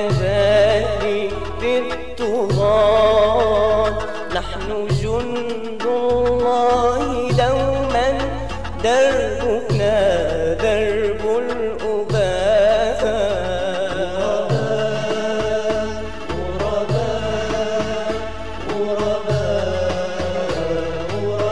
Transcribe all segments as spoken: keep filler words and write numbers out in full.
نبالي بالطغاة، نحن جند الله دوما، دربنا درب الأباء. غرباء غرباء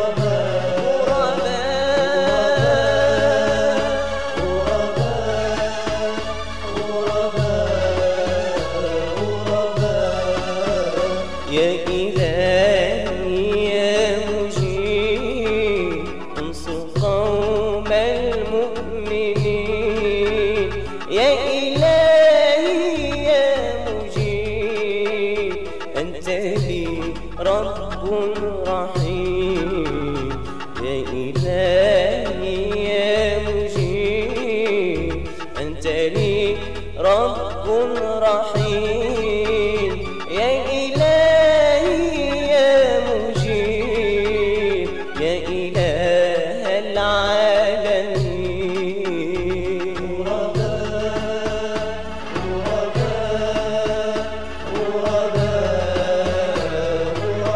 يا إلهي يا مجيب، انصر قوم المؤمنين. يا إلهي يا مجيب، أنت لي رب رحيم. يا إلهي يا مجيب، أنت لي رب رحيم. يا إلهي يا مجيب، يا إله العالمين. غرباء غرباء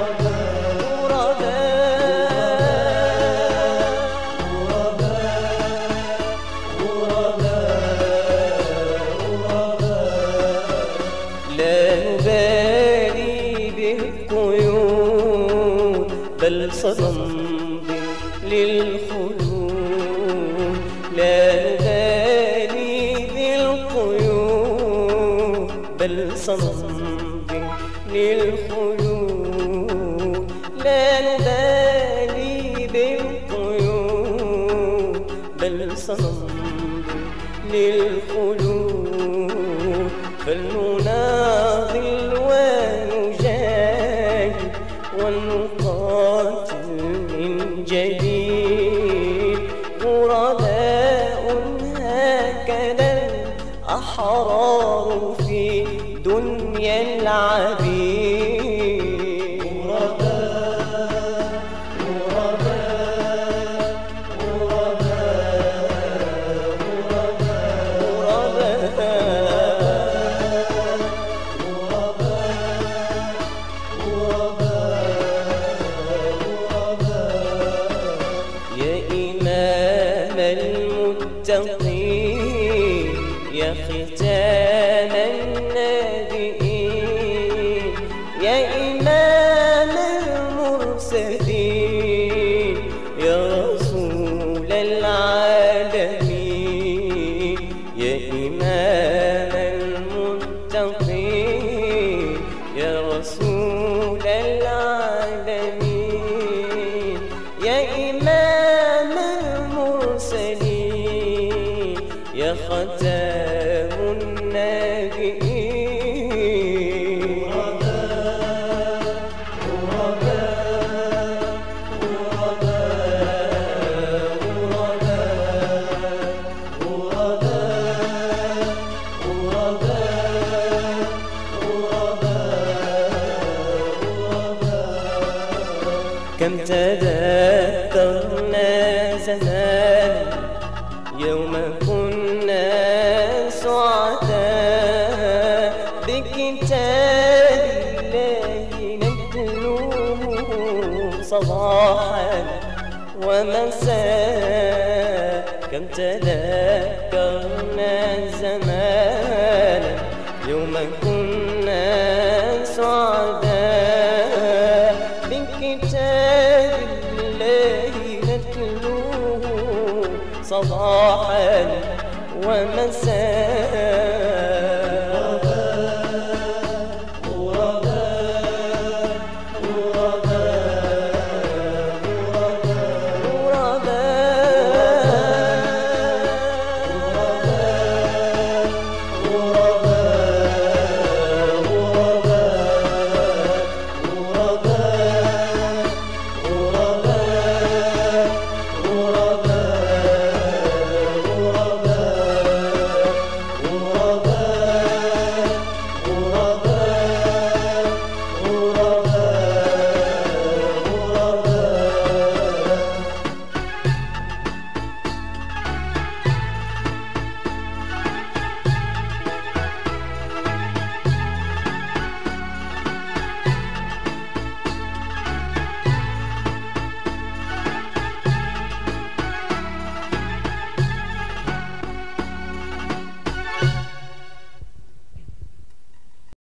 لا نبالي بالقيود، بل سنمضي للخلود. لا نبالي بالقيود، بل سنمضي للخلود. لا نبالي بالقيود، بل سنمضي للخلود. فلنناضل ونجاهد ونقاتل من جديد. غرباء هكذا الأحرار في دنيا العبيد. غرباء غرباء المتقين، يا ختام النبيين. يا إمام المرسلين، يا رسول العالمين. يا إمام المتقين، يا رسول العالمين. يا إمام المرسلين، يا ختام النبيين. غرباء غرباء غرباء غرباء غرباء. كم تذكرنا زمان يوم كنا سعداء، بكتاب الله نتلوه صباحا ومساء. كم تذكرنا زمان يوم كنا سعداء، بكتاب الله نتلوه صباحا ومساء.